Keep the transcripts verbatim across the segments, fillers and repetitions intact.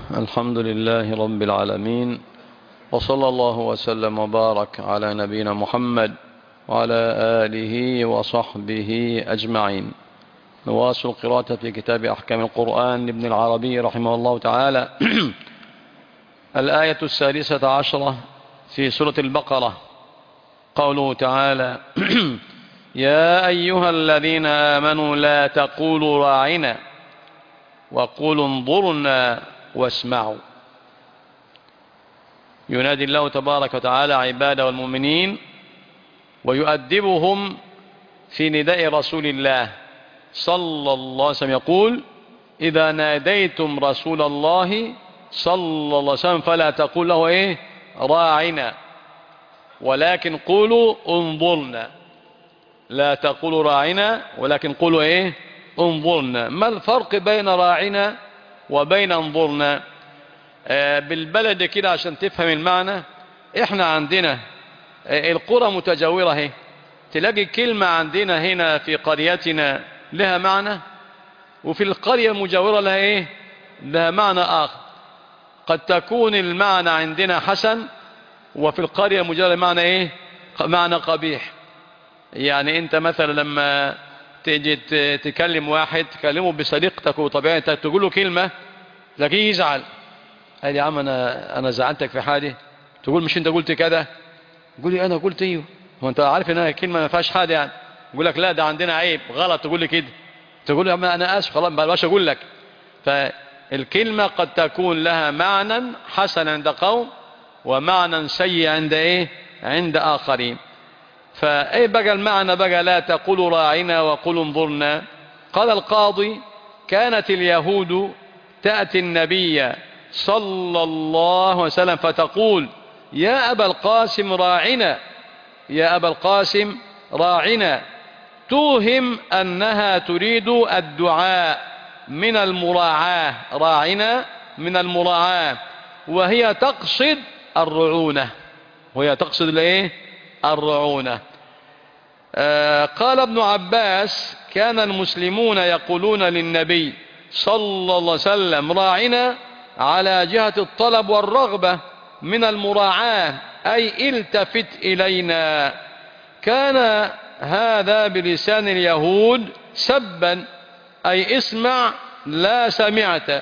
الحمد لله رب العالمين، وصلى الله وسلم وبارك على نبينا محمد وعلى آله وصحبه أجمعين. نواصل قراءة في كتاب أحكام القرآن لابن العربي رحمه الله تعالى. الآية السادسة عشرة في سورة البقرة، قوله تعالى: يا أيها الذين آمنوا لا تقولوا راعنا وقولوا انظرنا واسمعوا. ينادي الله تبارك وتعالى عباده والمؤمنين ويؤدبهم في نداء رسول الله صلى الله عليه وسلم، يقول: إذا ناديتم رسول الله صلى الله عليه وسلم فلا تقول له إيه راعنا، ولكن قولوا انظرنا. لا تقولوا راعنا ولكن قولوا إيه انظرنا. ما الفرق بين راعنا وبين انظرنا؟ آه بالبلد كده عشان تفهم المعنى. احنا عندنا آه القرى متجاورة اهي، تلاقي كلمة عندنا هنا في قريتنا لها معنى، وفي القرية المجاورة لها ايه لها معنى آخر. قد تكون المعنى عندنا حسن، وفي القرية المجاورة معنى ايه معنى قبيح. يعني انت مثلا لما تيجي تكلم واحد، تكلمه بصديقتك وطبيعتك، تقول له كلمة تلاقيه يزعل. قال: يا عم انا انا زعلتك في حاجه؟ تقول: مش انت قلت كده؟ تقول لي: انا قلت ايوه. هو انت عارف انها كلمه ما فيهاش حاجه يعني؟ يقول لك: لا ده عندنا عيب غلط تقول لي كده. تقول له: يا عم انا اسف خلاص ما بقاش اقول لك. فالكلمه قد تكون لها معنى حسن عند قوم ومعنى سيء عند ايه عند اخرين. فايه بقى المعنى بقى لا تقولوا راعنا وقولوا انظرنا؟ قال القاضي: كانت اليهود تأتي النبي صلى الله عليه وسلم فتقول: يا أبا القاسم راعنا، يا أبا القاسم راعنا، توهم أنها تريد الدعاء من المراعاة، راعنا من المراعاة، وهي تقصد الرعونة، وهي تقصد الايه الرعونة. آه قال ابن عباس: كان المسلمون يقولون للنبي صلى الله عليه وسلم راعنا على جهة الطلب والرغبة من المراعاة، أي التفت إلينا. كان هذا بلسان اليهود سبا، أي اسمع لا سمعت.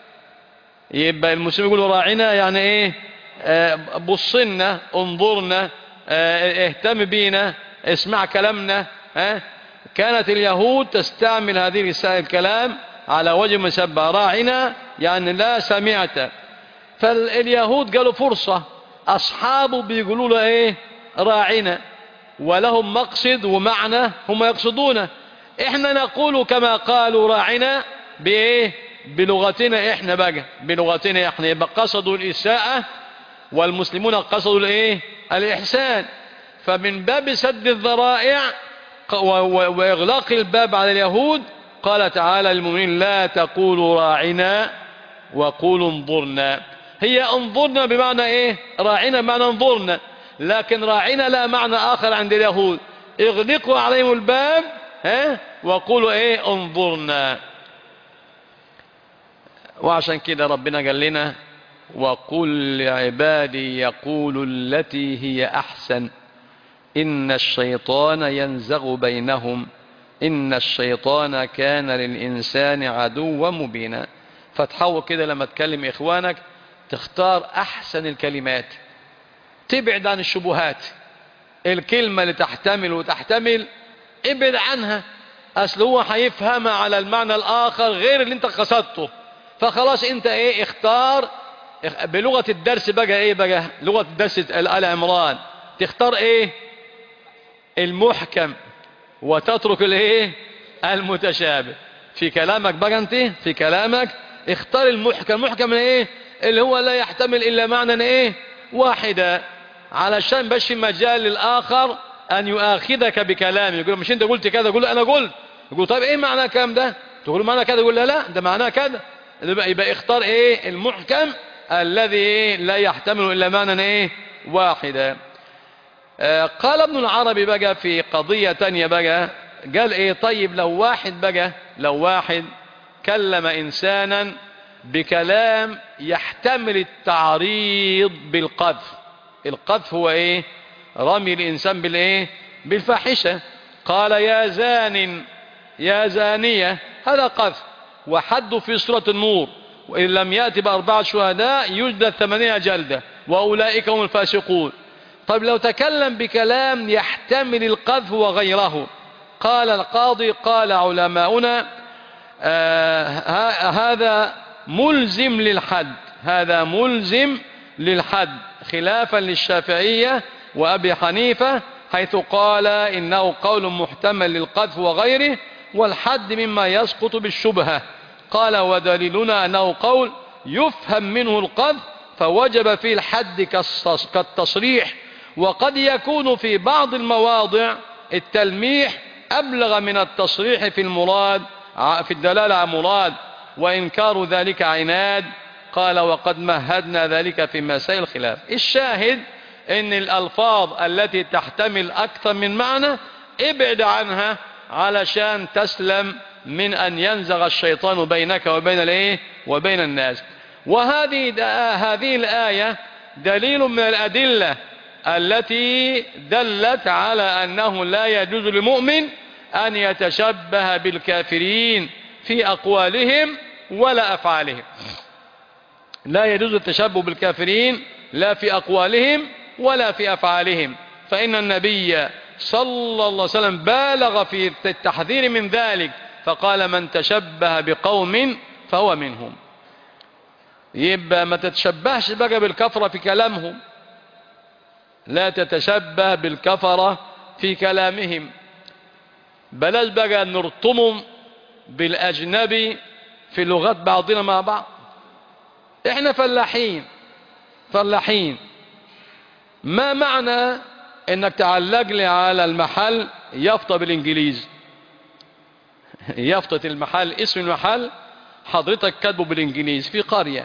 يبقى المسلم يقول راعنا يعني ايه آه بصنا، انظرنا، آه اهتم بينا، اسمع كلامنا. آه كانت اليهود تستعمل هذه الكلام على وجه مسبة. راعنا يعني لا سمعت. فاليهود قالوا فرصة، أصحابه بيقولوا له إيه راعنا، ولهم مقصد ومعنى هم يقصدونه. إحنا نقول كما قالوا راعنا بإيه بلغتنا إحنا بقى، بلغتنا إحنا. يبقى قصدوا الإساءة والمسلمون قصدوا الإيه الإحسان. فمن باب سد الذرائع وإغلاق الباب على اليهود قال تعالى للمؤمنين: لا تقولوا راعنا وقولوا انظرنا. هي انظرنا بمعنى ايه راعنا بمعنى انظرنا، لكن راعنا لا معنى آخر عند اليهود. اغلقوا عليهم الباب ها وقولوا ايه انظرنا. وعشان كده ربنا قال لنا: وقل لعبادي يقولوا التي هي أحسن إن الشيطان ينزغ بينهم إن الشيطان كان للإنسان عدوا مبينا. فتحاول كده لما تكلم إخوانك تختار أحسن الكلمات، تبعد عن الشبهات. الكلمة اللي تحتمل وتحتمل ابعد عنها، أصل هو هيفهمها على المعنى الآخر غير اللي انت قصدته. فخلاص انت ايه اختار بلغة الدرس بقى ايه بقى لغة الدرس آل عمران، تختار ايه المحكم وتترك الايه المتشابه. في كلامك بقى انت في كلامك اختار المحكم. المحكم ايه اللي هو لا يحتمل الا معنى ايه واحدا، علشان باش في مجال للاخر ان يؤاخذك بكلامه. يقول: مش انت قلت كذا؟ يقول: انا قلت. يقول: طيب ايه معنى الكلام ده؟ تقول معنى كذا. يقول: لا لا ده معناه كذا. يبقى اختار ايه المحكم الذي إيه لا يحتمل الا معنى ايه واحدا. آه قال ابن العربي بقى في قضية تانية بقى، قال ايه طيب لو واحد بقى لو واحد كلم انسانا بكلام يحتمل التعريض بالقذف. القذف هو ايه؟ رمي الانسان بالايه؟ بالفاحشة. قال يا زان يا زانية، هذا قذف، وحد في سورة النور وإن لم يأتي بأربعة شهداء يجلد ثمانية جلدة وأولئك هم الفاسقون. طيب لو تكلم بكلام يحتمل القذف وغيره، قال القاضي قال علماؤنا آه هذا ملزم للحد، هذا ملزم للحد، خلافا للشافعية وأبي حنيفة حيث قال إنه قول محتمل للقذف وغيره، والحد مما يسقط بالشبهة. قال ودليلنا أنه قول يفهم منه القذف فوجب فيه الحد كالتصريح، وقد يكون في بعض المواضع التلميح أبلغ من التصريح في المراد في الدلالة على مراد، وإنكار ذلك عناد. قال وقد مهدنا ذلك في مسائل الخلاف. الشاهد ان الألفاظ التي تحتمل أكثر من معنى ابعد عنها علشان تسلم من أن ينزغ الشيطان بينك وبين الايه وبين الناس. وهذه هذه الآية دليل من الأدلة التي دلت على أنه لا يجوز للمؤمن أن يتشبه بالكافرين في أقوالهم ولا أفعالهم. لا يجوز التشبه بالكافرين لا في أقوالهم ولا في أفعالهم، فإن النبي صلى الله عليه وسلم بالغ في التحذير من ذلك فقال من تشبه بقوم فهو منهم. يبقى ما تتشبهش بقى بالكفرة في كلامهم، لا تتشبه بالكفرة في كلامهم. بلاش بقى نرطمهم بالأجنبي في لغات بعضنا مع بعض. احنا فلاحين فلاحين ما معنى انك تعلق لي على المحل يافطة بالانجليزي؟ يافطة المحل، اسم المحل حضرتك كاتبه بالانجليزي في قرية،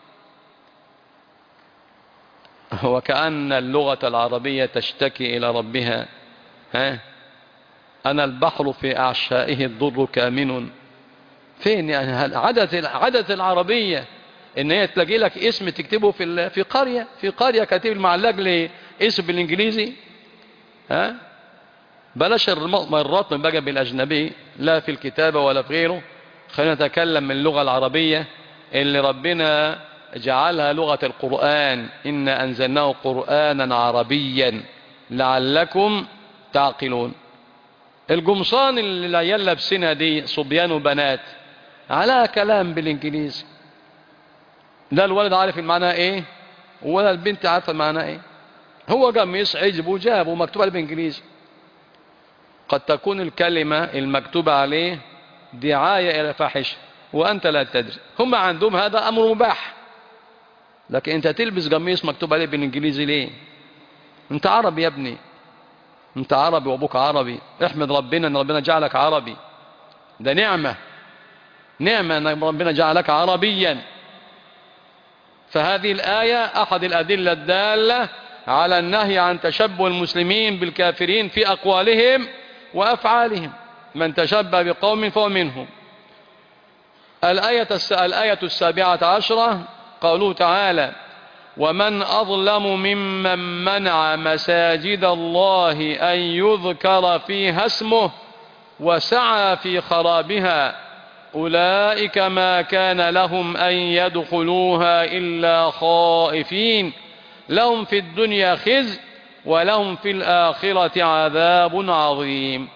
وكأن اللغة العربية تشتكي إلى ربها. ها أنا البحر في أعشائه الضر كامن. فين يعني عادة عادة العربية ان هي تلاقي لك اسم تكتبه في في قرية في قرية كاتب المعلق لي اسم بالانجليزي؟ ها بلاش الرطم بقى بالاجنبي لا في الكتابة ولا في غيره. خلينا نتكلم من اللغة العربية اللي ربنا جعلها لغة القرآن. إن أنزلناه قرآنا عربيا لعلكم تعقلون. القمصان اللي العيال لابسينها دي صبيان وبنات على كلام بالانجليزي، لا الولد عارف المعنى ايه ولا البنت عارفه المعنى ايه. هو قميص عجب وجاب ومكتوب عليه بالانجليزي. قد تكون الكلمة المكتوبة عليه دعاية الى فاحشة وانت لا تدري. هم عندهم هذا امر مباح، لكن انت تلبس قميص مكتوب عليه بالانجليزي ليه؟ انت عربي يا ابني، انت عربي وابوك عربي. احمد ربنا ان ربنا جعلك عربي، ده نعمة نعمة ان ربنا جعلك عربيا. فهذه الآية أحد الأدلة الدالة على النهي عن تشبه المسلمين بالكافرين في أقوالهم وأفعالهم. من تشبه بقوم فهو منهم. الآية الآية السابعة عشرة قوله تعالى ومن أظلم ممن منع مساجد الله أن يذكر فيها اسمه وسعى في خرابها أولئك ما كان لهم أن يدخلوها إلا خائفين لهم في الدنيا خزي ولهم في الآخرة عذاب عظيم.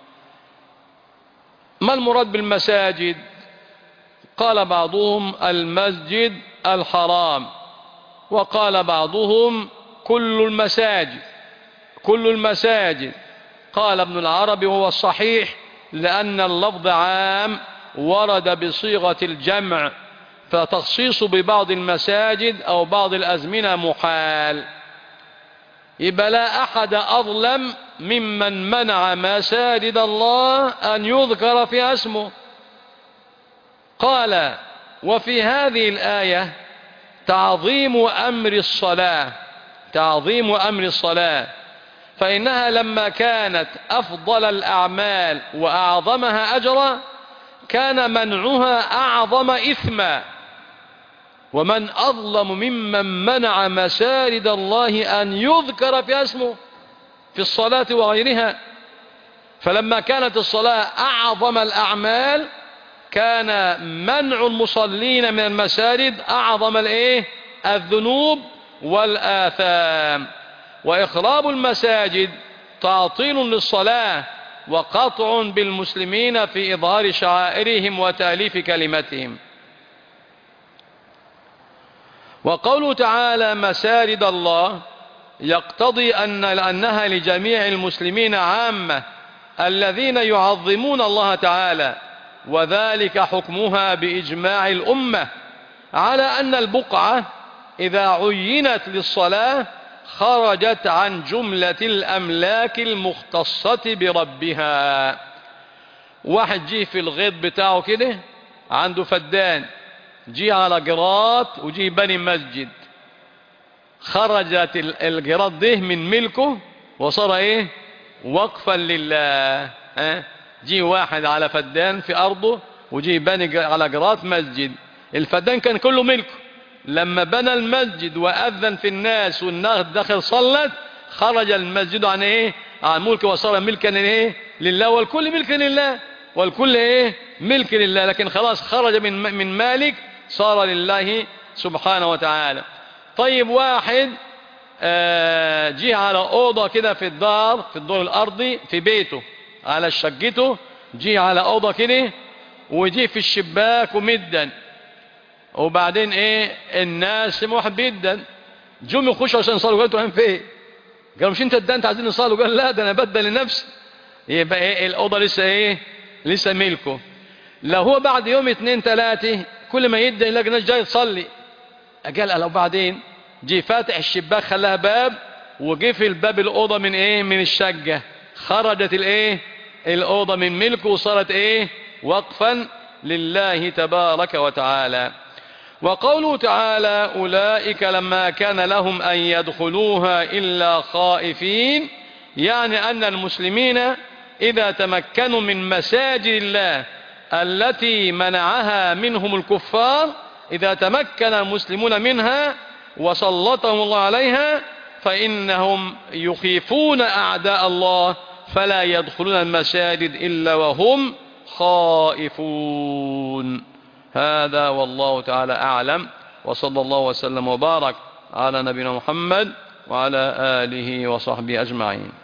ما المراد بالمساجد؟ قال بعضهم المسجد الحرام، وقال بعضهم كل المساجد كل المساجد. قال ابن العربي وهو الصحيح لأن اللفظ عام ورد بصيغة الجمع، فتخصيص ببعض المساجد أو بعض الأزمنة محال. يبقى لا أحد أظلم ممن منع مساجد الله أن يذكر فيها اسمه. قال وفي هذه الآية تعظيم أمر الصلاة تعظيم أمر الصلاة فإنها لما كانت أفضل الأعمال وأعظمها أجرا كان منعها أعظم إثما. ومن أظلم ممن منع مساجد الله أن يذكر فيها اسمه في الصلاة وغيرها. فلما كانت الصلاة أعظم الأعمال كان منع المصلين من المساجد أعظم الإيه؟ الذنوب والآثام. وإخراب المساجد تعطيل للصلاة وقطع بالمسلمين في إظهار شعائرهم وتأليف كلمتهم. وقوله تعالى مساجد الله يقتضي أن أنها لجميع المسلمين عامة الذين يعظمون الله تعالى، وذلك حكمها بإجماع الأمة على أن البقعة إذا عينت للصلاة خرجت عن جملة الأملاك المختصة بربها. واحد جيه في الغيط بتاعه كده عنده فدان، جيه على جرات وجيه بني مسجد، خرجت الجرات ده من ملكه وصار ايه؟ وقفا لله. ها؟ جيه واحد على فدان في أرضه وجيه بني على جرات مسجد، الفدان كان كله ملكه، لما بنى المسجد وأذن في الناس والناس دخل صلت خرج المسجد عن ايه؟ عن ملك وصار ملكا ايه؟ لله، والكل ملك لله، والكل ايه؟ ملك لله، لكن خلاص خرج من من مالك صار لله سبحانه وتعالى. طيب واحد آه جه على أوضة كده في الدار في الدور الأرضي في بيته على شقته، جه على أوضة كده وجه في الشباك ومدا، وبعدين ايه؟ الناس سمعوا جدا جم يخشوا عشان يصلوا، قالوا انتوا فين؟ قالوا مش انت ده انت عايزين نصلوا؟ قال لا ده انا بدل لنفسي. يبقى ايه؟ الأوضة لسه ايه؟ لسه ملكه. لو هو بعد يوم اتنين تلاتة كل ما يدي يلاقي ناس جاي تصلي، قال لو بعدين جي فاتح الشباك خلاها باب وقفل باب الأوضة من ايه؟ من الشقة، خرجت الايه؟ الأوضة من ملكه وصارت ايه؟ وقفا لله تبارك وتعالى. وقوله تعالى أولئك لما كان لهم أن يدخلوها إلا خائفين، يعني أن المسلمين إذا تمكنوا من مساجد الله التي منعها منهم الكفار، إذا تمكن المسلمون منها وسلطهم الله عليها فإنهم يخيفون أعداء الله فلا يدخلون المساجد إلا وهم خائفون. هذا والله تعالى أعلم، وصلى الله وسلم وبارك على نبينا محمد وعلى آله وصحبه أجمعين.